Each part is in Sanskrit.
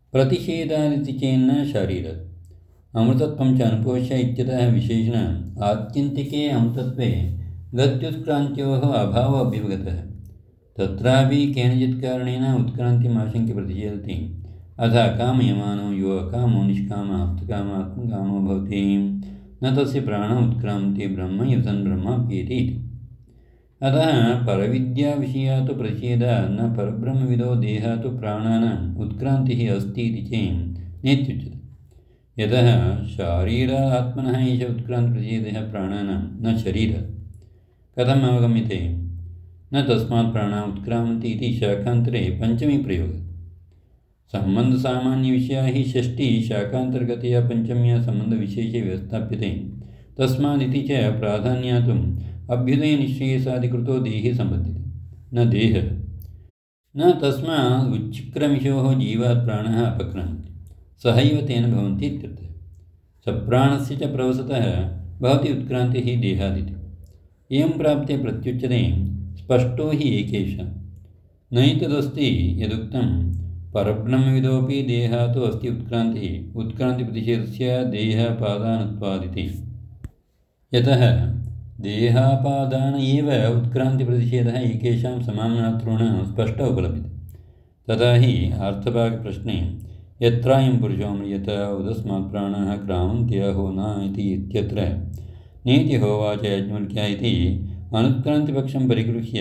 प्रतिषेधादिति चेन्न शारीरत् अमृतत्वं च अनुपोष्य इत्यतः विशेषण आत्यन्तिके अमृतत्वे गत्युत्क्रान्त्योः अभावो अभ्युपगतः। तत्रापि केनचित् कारणेन उत्क्रान्तिम् आशङ्क्य प्रतिषेधति। अथ कामयमानो यो अकामो निष्कामः आप्तकामात्मकामो भवति न तस्य प्राण उत्क्रान्ति ब्रह्म युतन् ब्रह्माप्येति। अतः परविद्याविषया तु प्रतिषेधः न परब्रह्मविदो देहः तु प्राणानाम् उत्क्रान्तिः अस्ति इति चेत् नेत्युच्यते। यतः शारीरात्मनः एष उत्क्रान्तिप्रतिषेधः प्राणानां न शरीरः। कथम् अवगम्यते? न तस्मात् प्राणाः उत्क्रामन्ति इति शाखान्तरे पञ्चमी प्रयोगः। सम्बन्धसामान्यविषया हि षष्ठी शाखान्तर्गतया पञ्चम्या सम्बन्धविशेषे व्यवस्थाप्यते। तस्मादिति च प्राधान्यातुम् अभ्युदयनिश्चयसादिकृतो देहे सम्बध्यते न देहः। न तस्मात् उच्चक्रमिषोः जीवात् प्राणः अपक्रामन्ति सहैव तेन भवन्ति इत्यर्थः। सप्राणस्य च प्रवसतः भवति उत्क्रान्तिः देहादिति। एवं प्राप्ते प्रत्युच्यते स्पष्टो हि एकेश नैतदस्ति यदुक्तं परब्रह्मविदोऽपि देहातो अस्ति उत्क्रान्तिः उत्क्रान्तिप्रतिषेधस्य देहपादानत्वादिति। यतः देहापादान एव उत्क्रान्तिप्रतिषेधः एकेषां समाम्नातॄण स्पष्ट उपलभ्यते। तथा हि अर्थभागप्रश्ने यत्रायं पुरुषो म्रियत उदस्मात् प्राणाः क्रामन्त्यहो न इति इत्यत्र नेति होवाच याज्ञवल्क्य इति अनुत्क्रान्तिपक्षं परिगृह्य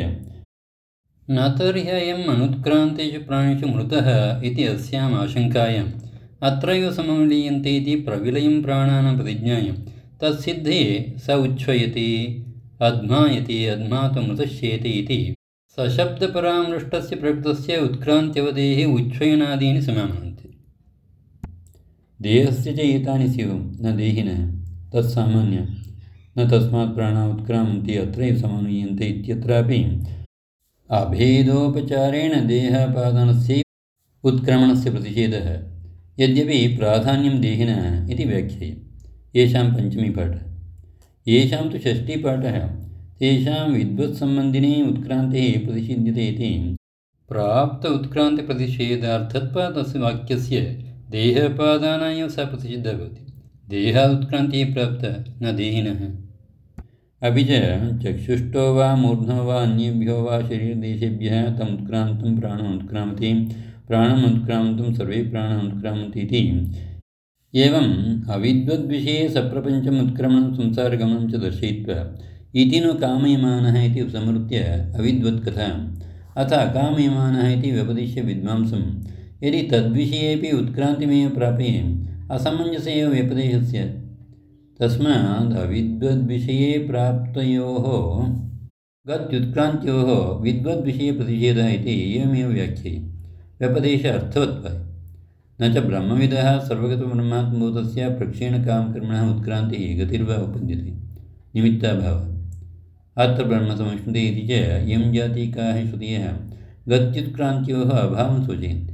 न तर्ह्ययम् अनुत्क्रान्तेषु प्राणेषु मृतः इति अस्याम् आशङ्कायाम् अत्रैव समवलीयन्ते इति प्रविलयं प्राणानां प्रतिज्ञाय तत्सिद्धे स उच्छ्वयति अध्मायति अध्मातु मृतश्चेति इति सशब्दपरामृष्टस्य प्रयुक्तस्य उत्क्रान्त्यवधेः उच्छ्वयनादीनि समाम्नान्ति। देहस्य च एतानि स्युः न देहिनः तत्सामान्यं न तस्मात् प्राणाः उत्क्रामन्ति अत्रैव समन्वयन्ते इत्यत्रापि अभेदोपचारेण देहापादानस्य उत्क्रमणस्य प्रतिषेधः यद्यपि प्राधान्यं देहिनः इति व्याख्येयम्। येषां पञ्चमी पाठः येषां तु षष्ठी पाठः तेषां विद्वत्सम्बन्धिने उत्क्रान्तिः प्रतिषिध्यते इति प्राप्त उत्क्रान्तिप्रतिषेधार्थत्वात् तस्य वाक्यस्य देहपादानाय स प्रतिषिद्धः भवति। देहात् उत्क्रान्तिः प्राप्ता न देहिनः। अपि च चक्षुष्टो वा मूर्ध्नो वा अन्येभ्यो वा शरीरदेशेभ्यः तम् उत्क्रान्तं प्राणम् उत्क्रामति प्राणम् उत्क्रामन्तं सर्वे प्राणाः उत्क्रामन्ति इति। एवम् अविद्वद्विषये सप्रपञ्चम् उत्क्रमणं संसारगमनं च दर्शयित्वा इति नु कामयमानः इति उपसंहृत्य अविद्वत्कथाम् अथ अकामयमानः इति व्यपदिश्य विद्वांसं यदि तद्विषयेऽपि उत्क्रान्तिमेव प्राप्येत् असमञ्जस एव व्यपदेशस्य। तस्मात् अविद्वद्विषये प्राप्तयोः गत्युत्क्रान्त्योः विद्वद्विषये प्रतिषेधः इति एवमेव व्याख्येयम् व्यपदेश अर्थवत्वाय। न च ब्रह्मविदः सर्वगतब्रह्मात्मभूतस्य प्रक्षीणकामकर्मणः उत्क्रान्तिः गतिर्वा उपद्यते निमित्ताभावः। अत्र ब्रह्मसंस्मृते इति च इयं जातीकाः श्रुतयः गत्युत्क्रान्त्योः अभावं सूचयन्ति।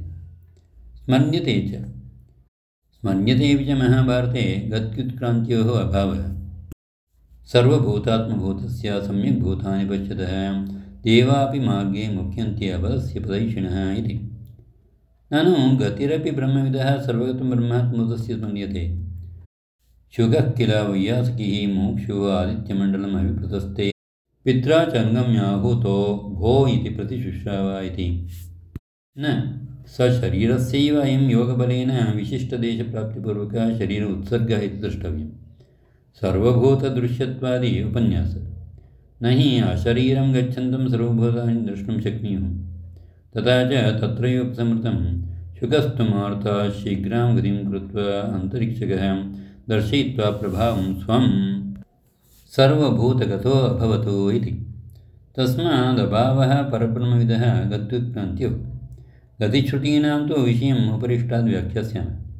स्मर्यतेऽपि च महाभारते गत्युत्क्रान्त्योः अभावः। सर्वभूतात्मभूतस्य सम्यक् भूतानि पश्यतः देवापि मार्गे मुह्यन्ति अबलस्य पदैषिणः इति। ननु गतिरपि ब्रह्मविदः सर्वगतं ब्रह्मात्मभूतस्य स्मर्यते। शुगः किल वैयासकिः मुमुक्षु आदित्यमण्डलम् अभिप्रतस्ते पित्रा च अङ्गम्याहूतो भो इति प्रतिशुश्राव इति। न स शरीरस्यैव अयं योगबलेन विशिष्टदेशप्राप्तिपूर्वकः शरीर उत्सर्गः इति द्रष्टव्यम्। सर्वभूतदृश्यत्वादि उपन्यासः न हि अशरीरं गच्छन्तं सर्वभूतानि द्रष्टुं शक्नुयुः। तथा च तत्रैव उपसंहृतं शुकस्तु मार्ता शीघ्रां गतिं कृत्वा अन्तरिक्षगः दर्शयित्वा प्रभावं स्वं सर्वभूतगतो अभवतु इति। तस्मादभावः परब्रह्मविदः गत्युत्क्रान्त्यो गतिश्रुतीनां तु विषयम् उपरिष्टाद् व्याख्यास्यामः।